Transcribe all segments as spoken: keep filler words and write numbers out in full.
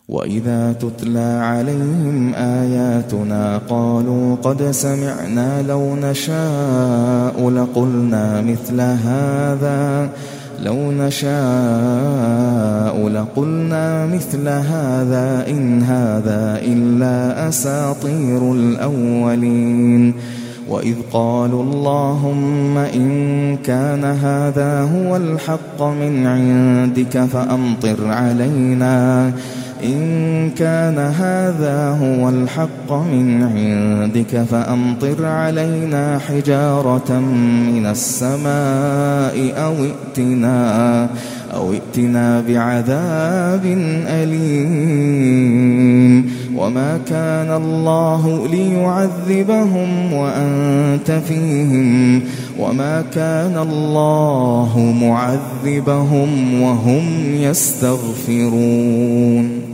وإذا تتلى عليهم آياتنا قالوا قد سمعنا لو نشاء لقلنا مثل هذا لو نشاء لقلنا مثل هذا إن هذا إلا أساطير الأولين. وإذ قالوا اللهم إن كان هذا هو الحق من عندك فأمطر علينا إن كان هذا هو الحق من عندك فأمطر علينا حجارة من السماء أو ائتنا أو ائتنا بعذاب أليم. وما كان الله ليعذبهم وأنت فيهم وما كان الله معذبهم وهم يستغفرون.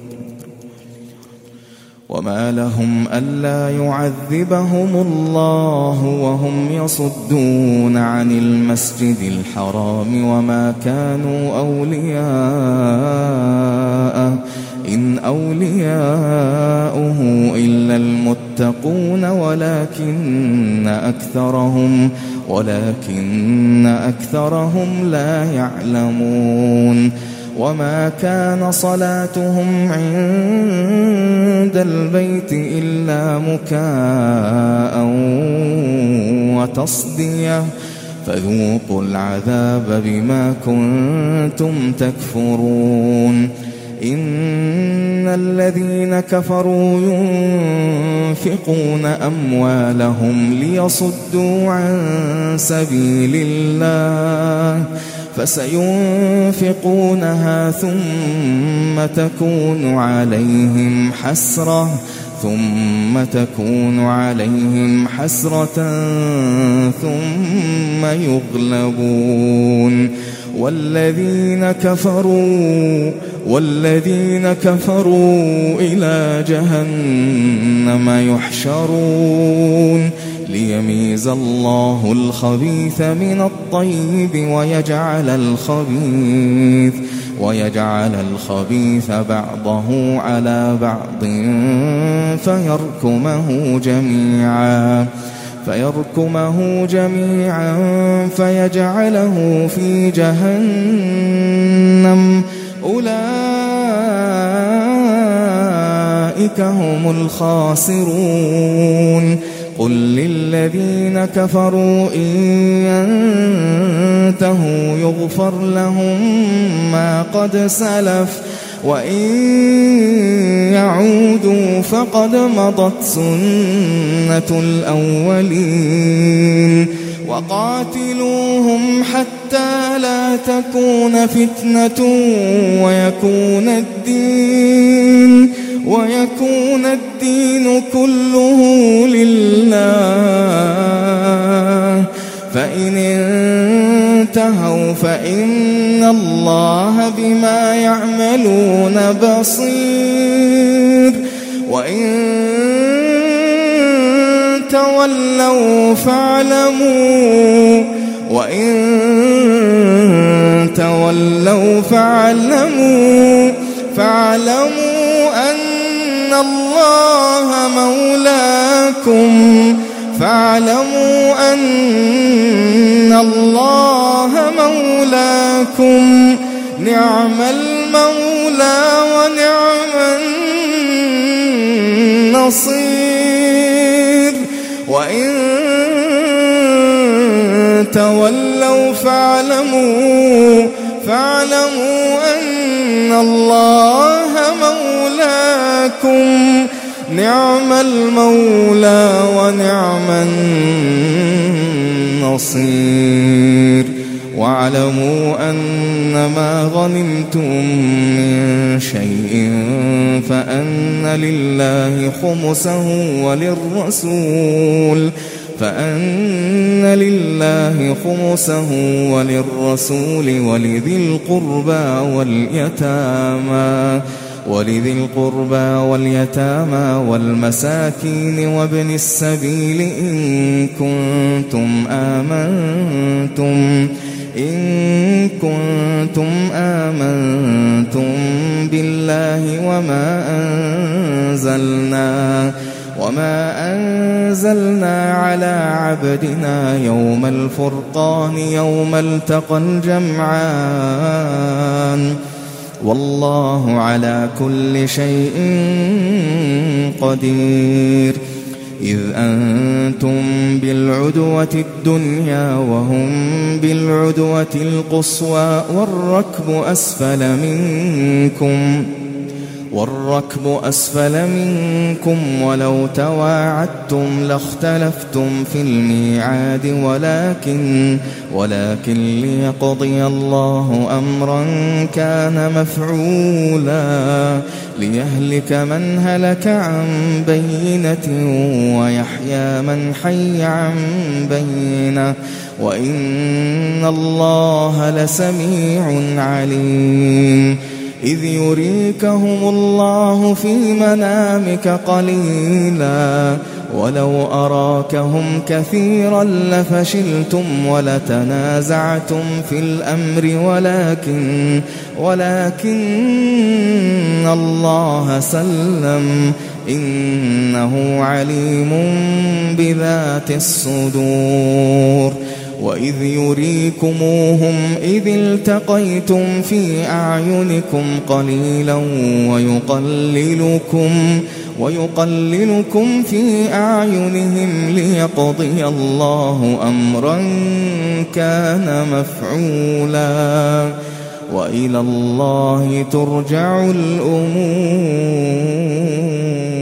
وما لهم ألا يعذبهم الله وهم يصدون عن المسجد الحرام وما كانوا أولياءه إن أولياؤه إلا المتقون ولكن أكثرهم ولكن أكثرهم لا يعلمون. وما كان صلاتهم عند البيت إلا مكاء وتصدية فذوقوا العذاب بما كنتم تكفرون. إن الذين كفروا ينفقون أموالهم ليصدوا عن سبيل الله فسينفقونها ثم تكون عليهم حسرة ثم تكون عليهم حسرة ثم يغلبون. والذين كفروا والذين كفروا إلى جهنم يحشرون ليميز الله الخبيث من الطيب ويجعل الخبيث ويجعل الخبيث بعضه على بعض فيركمه جميعا فيركمه جميعا فيجعله في جهنم أولئك هم الخاسرون. قل للذين كفروا إن ينتهوا يغفر لهم ما قد سلف وإن يعودوا فقد مضت سنة الأولين. وقاتلوهم حتى لا تكون فتنة ويكون الدين ويكون الدين كله لله فإن انتهوا فإن الله بما يعملون بصير. وإن تولوا فاعلموا وإن تولوا فاعلموا فاعلموا أن الله مولاكم فاعلموا أن الله مولاكم نعم المولى ونعم النصير. وإن تولوا فاعلموا فاعلموا أن الله مولاكم نعم المولى ونعم النصير. واعلموا أنما غنمتم من شيء فأن لله خمسه وللرسول فأن لله خمسه وللرسول ولذي القربى واليتامى ولذي القربى واليتامى والمساكين وابن السبيل إن كنتم آمنتم إن كنتم آمنتم بالله وما أنزلنا وما أنزلنا على عبدنا يوم الفرقان يوم التقى الجمعان والله على كل شيء قدير. إذ أنتم بالعدوة الدنيا وهم بالعدوة القصوى والركب أسفل منكم والركب أسفل منكم ولو تواعدتم لاختلفتم في الميعاد ولكن ولكن ليقضي الله أمرا كان مفعولا ليهلك من هلك عن بينة ويحيى من حي عن بينة وإن الله لسميع عليم. إذ يريكهم الله في منامك قليلا ولو أراكهم كثيرا لفشلتم ولتنازعتم في الأمر ولكن ولكن الله سلم إنه عليم بذات الصدور. وإذ يريكموهم إذ التقيتم في أعينكم قليلا ويقللكم ويقللكم في أعينهم ليقضي الله أمرا كان مفعولا وإلى الله ترجع الأمور.